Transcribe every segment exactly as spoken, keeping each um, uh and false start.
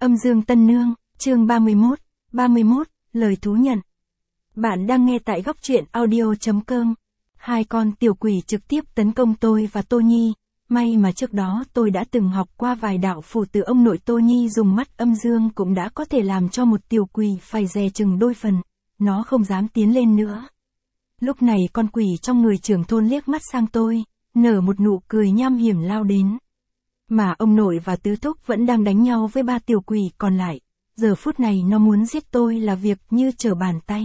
Âm dương Tân Nương, chương ba mươi mốt, ba mươi mốt, lời thú nhận. Bạn đang nghe tại góc truyện audio.com. Hai con tiểu quỷ trực tiếp tấn công tôi và Tô Nhi. May mà trước đó tôi đã từng học qua vài đạo phù từ ông nội. Tô Nhi dùng mắt âm dương cũng đã có thể làm cho một tiểu quỷ phải dè chừng đôi phần. Nó không dám tiến lên nữa. Lúc này con quỷ trong người trưởng thôn liếc mắt sang tôi, nở một nụ cười nham hiểm lao đến. Mà ông nội và tứ thúc vẫn đang đánh nhau với ba tiểu quỷ còn lại. Giờ phút này nó muốn giết tôi là việc như trở bàn tay.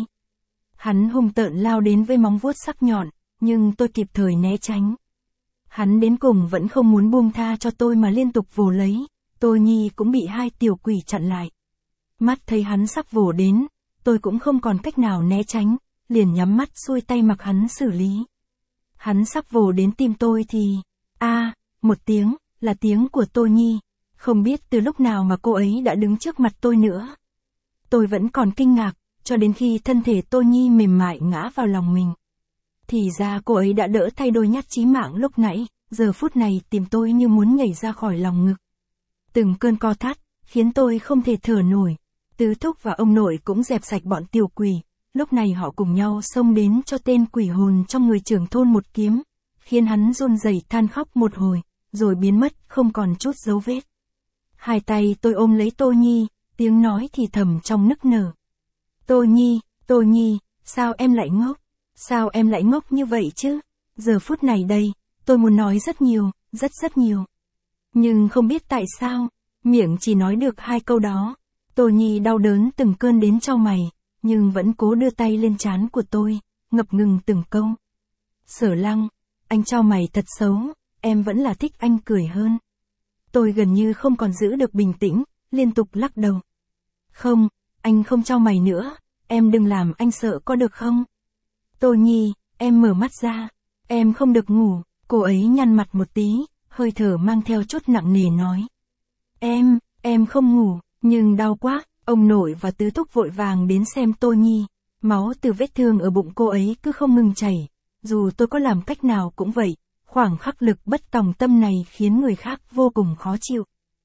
Hắn hung tợn lao đến với móng vuốt sắc nhọn, nhưng tôi kịp thời né tránh. Hắn đến cùng vẫn không muốn buông tha cho tôi mà liên tục vồ lấy. Tô Nhi cũng bị hai tiểu quỷ chặn lại. Mắt thấy hắn sắp vồ đến, tôi cũng không còn cách nào né tránh, liền nhắm mắt xuôi tay mặc hắn xử lý. Hắn sắp vồ đến tim tôi thì, a, à, một tiếng, là tiếng của Tô Nhi. Không biết từ lúc nào mà cô ấy đã đứng trước mặt tôi nữa. Tôi vẫn còn kinh ngạc, cho đến khi thân thể Tô Nhi mềm mại ngã vào lòng mình. Thì ra cô ấy đã đỡ thay đôi nhát chí mạng lúc nãy, giờ phút này tìm tôi như muốn nhảy ra khỏi lòng ngực. Từng cơn co thắt, khiến tôi không thể thở nổi. Tứ thúc và ông nội cũng dẹp sạch bọn tiểu quỷ. Lúc này họ cùng nhau xông đến cho tên quỷ hồn trong người trưởng thôn một kiếm, khiến hắn run rẩy than khóc một hồi, rồi biến mất không còn chút dấu vết. Hai tay tôi ôm lấy Tô Nhi, tiếng nói thì thầm trong nức nở. Tô Nhi, Tô Nhi, sao em lại ngốc? Sao em lại ngốc như vậy chứ? Giờ phút này đây, tôi muốn nói rất nhiều, rất rất nhiều. Nhưng không biết tại sao, miệng chỉ nói được hai câu đó. Tô Nhi đau đớn từng cơn đến chau mày, nhưng vẫn cố đưa tay lên trán của tôi, ngập ngừng từng câu. Sở Lăng, anh chau mày thật xấu, em vẫn là thích anh cười hơn. Tôi gần như không còn giữ được bình tĩnh, liên tục lắc đầu. Không, anh không chau mày nữa, em đừng làm anh sợ có được không? Tô Nhi, em mở mắt ra, em không được ngủ. Cô ấy nhăn mặt một tí, hơi thở mang theo chút nặng nề nói. Em, em không ngủ, nhưng đau quá. Ông nội và tứ thúc vội vàng đến xem Tô Nhi. Máu từ vết thương ở bụng cô ấy cứ không ngừng chảy. Dù tôi có làm cách nào cũng vậy, khoảng khắc lực bất tòng tâm này khiến người khác vô cùng khó chịu.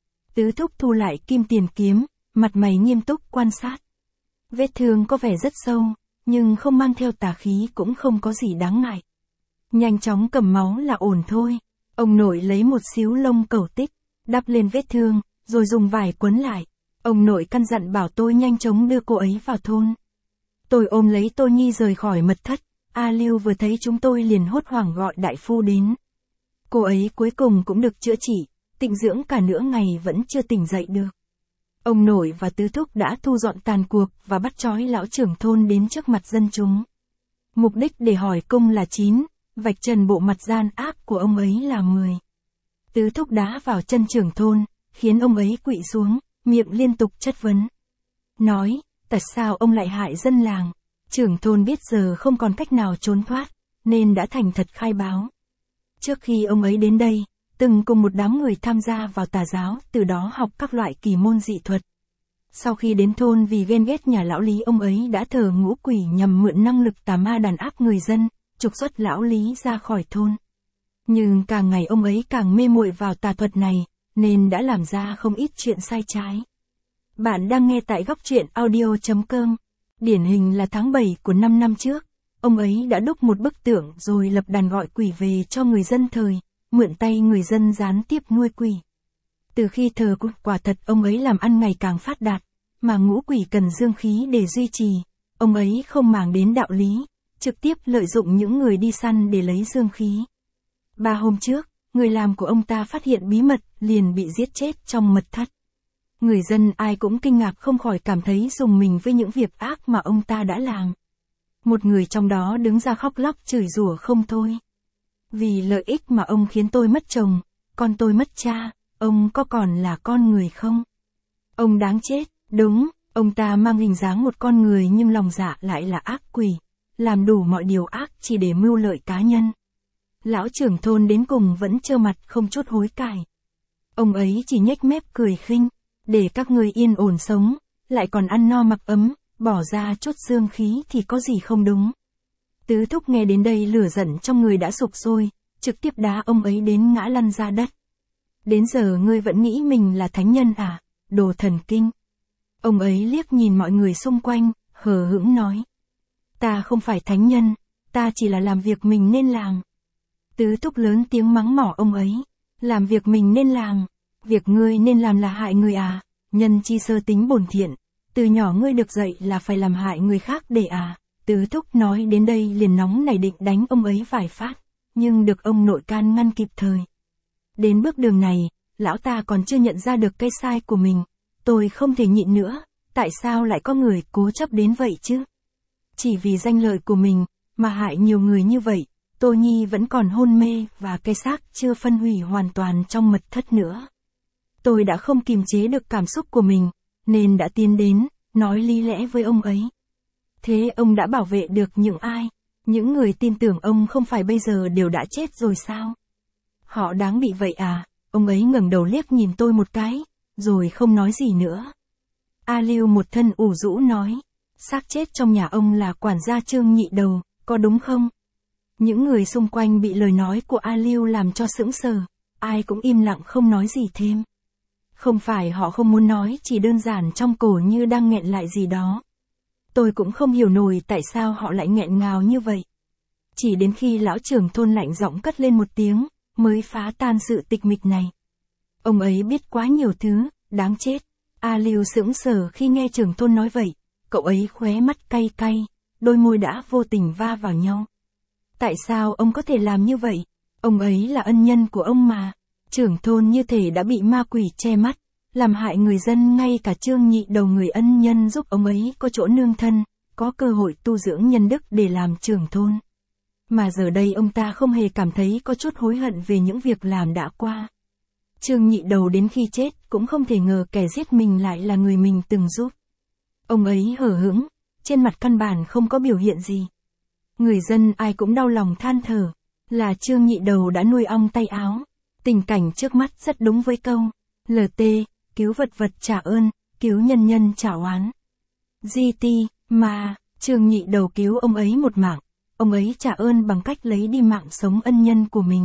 Tứ thúc thu lại kim tiền kiếm, mặt mày nghiêm túc quan sát. Vết thương có vẻ rất sâu, nhưng không mang theo tà khí cũng không có gì đáng ngại. Nhanh chóng cầm máu là ổn thôi. Ông nội lấy một xíu lông cẩu tích, đắp lên vết thương, rồi dùng vải quấn lại. Ông nội căn dặn bảo tôi nhanh chóng đưa cô ấy vào thôn. Tôi ôm lấy Tô Nhi rời khỏi mật thất. A Lưu vừa thấy chúng tôi liền hốt hoảng gọi đại phu đến. Cô ấy cuối cùng cũng được chữa trị, tịnh dưỡng cả nửa ngày vẫn chưa tỉnh dậy được. Ông nội và tứ thúc đã thu dọn tàn cuộc và bắt trói lão trưởng thôn đến trước mặt dân chúng. Mục đích để hỏi cung là chín, vạch trần bộ mặt gian ác của ông ấy là mười. Tứ thúc đá vào chân trưởng thôn, khiến ông ấy quỵ xuống, miệng liên tục chất vấn. Nói, tại sao ông lại hại dân làng? Trưởng thôn biết giờ không còn cách nào trốn thoát, nên đã thành thật khai báo. Trước khi ông ấy đến đây, từng cùng một đám người tham gia vào tà giáo, từ đó học các loại kỳ môn dị thuật. Sau khi đến thôn vì ghen ghét nhà lão Lý, ông ấy đã thờ ngũ quỷ nhằm mượn năng lực tà ma đàn áp người dân, trục xuất lão Lý ra khỏi thôn. Nhưng càng ngày ông ấy càng mê muội vào tà thuật này, nên đã làm ra không ít chuyện sai trái. Bạn đang nghe tại góc truyện audio.com. Điển hình là tháng bảy của năm năm trước, ông ấy đã đúc một bức tượng rồi lập đàn gọi quỷ về cho người dân thời, mượn tay người dân gián tiếp nuôi quỷ. Từ khi thờ quỷ, quả thật ông ấy làm ăn ngày càng phát đạt, mà ngũ quỷ cần dương khí để duy trì, ông ấy không màng đến đạo lý, trực tiếp lợi dụng những người đi săn để lấy dương khí. Ba hôm trước, người làm của ông ta phát hiện bí mật, liền bị giết chết trong mật thất. Người dân ai cũng kinh ngạc không khỏi cảm thấy rùng mình với những việc ác mà ông ta đã làm. Một người trong đó đứng ra khóc lóc chửi rủa không thôi. Vì lợi ích mà ông khiến tôi mất chồng, con tôi mất cha, ông có còn là con người không? Ông đáng chết, đúng, ông ta mang hình dáng một con người nhưng lòng dạ lại là ác quỷ, làm đủ mọi điều ác chỉ để mưu lợi cá nhân. Lão trưởng thôn đến cùng vẫn trơ mặt không chút hối cải. Ông ấy chỉ nhếch mép cười khinh, để các người yên ổn sống, lại còn ăn no mặc ấm, bỏ ra chút dương khí thì có gì không đúng. Tứ thúc nghe đến đây lửa giận trong người đã sục sôi, trực tiếp đá ông ấy đến ngã lăn ra đất. Đến giờ ngươi vẫn nghĩ mình là thánh nhân à? đồ thần kinh. Ông ấy liếc nhìn mọi người xung quanh, hờ hững nói. Ta không phải thánh nhân, ta chỉ là làm việc mình nên làm. Tứ Túc lớn tiếng mắng mỏ ông ấy. Làm việc mình nên làm. Việc ngươi nên làm là hại người à, nhân chi sơ tính bổn thiện. Từ nhỏ ngươi được dạy là phải làm hại người khác để à. Tứ Thúc nói đến đây liền nóng nảy định đánh ông ấy vài phát, nhưng được ông nội can ngăn kịp thời. Đến bước đường này, lão ta còn chưa nhận ra được cái sai của mình. Tôi không thể nhịn nữa, tại sao lại có người cố chấp đến vậy chứ? Chỉ vì danh lợi của mình, mà hại nhiều người như vậy. Tô Nhi vẫn còn hôn mê và cái xác chưa phân hủy hoàn toàn trong mật thất nữa. Tôi đã không kiềm chế được cảm xúc của mình, nên đã tiến đến, nói lý lẽ với ông ấy. Thế ông đã bảo vệ được những ai? Những người tin tưởng ông không phải bây giờ đều đã chết rồi sao? Họ đáng bị vậy à? Ông ấy ngẩng đầu liếc nhìn tôi một cái, rồi không nói gì nữa. A Lưu một thân ủ rũ nói, xác chết trong nhà ông là quản gia Trương Nhị Đầu, có đúng không? Những người xung quanh bị lời nói của A Lưu làm cho sững sờ, ai cũng im lặng không nói gì thêm. Không phải họ không muốn nói, chỉ đơn giản trong cổ như đang nghẹn lại gì đó. Tôi cũng không hiểu nổi tại sao họ lại nghẹn ngào như vậy. Chỉ đến khi lão trưởng thôn lạnh giọng cất lên một tiếng, mới phá tan sự tịch mịch này. Ông ấy biết quá nhiều thứ, đáng chết. A Lưu sững sờ khi nghe trưởng thôn nói vậy, cậu ấy khóe mắt cay cay, đôi môi đã vô tình va vào nhau. Tại sao ông có thể làm như vậy? Ông ấy là ân nhân của ông mà. Trưởng thôn như thể đã bị ma quỷ che mắt, làm hại người dân, ngay cả Trương Nhị Đầu người ân nhân giúp ông ấy có chỗ nương thân, có cơ hội tu dưỡng nhân đức để làm trưởng thôn. Mà giờ đây ông ta không hề cảm thấy có chút hối hận về những việc làm đã qua. Trương Nhị Đầu đến khi chết cũng không thể ngờ kẻ giết mình lại là người mình từng giúp. Ông ấy hờ hững, trên mặt căn bản không có biểu hiện gì. Người dân ai cũng đau lòng than thở, là Trương Nhị Đầu đã nuôi ong tay áo. Tình cảnh trước mắt rất đúng với câu, lờ tê, cứu vật vật trả ơn, cứu nhân nhân trả oán. giê tê, mà, Trương Nhị Đầu cứu ông ấy một mạng, ông ấy trả ơn bằng cách lấy đi mạng sống ân nhân của mình.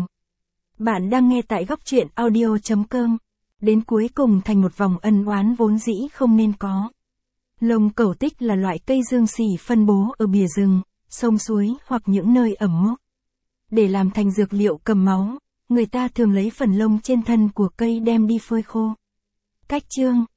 Bạn đang nghe tại góc truyện audio chấm com. Đến cuối cùng thành một vòng ân oán vốn dĩ không nên có. Lông cẩu tích là loại cây dương xỉ phân bố ở bìa rừng, sông suối hoặc những nơi ẩm mốc. Để làm thành dược liệu cầm máu, người ta thường lấy phần lông trên thân của cây đem đi phơi khô. Cách chương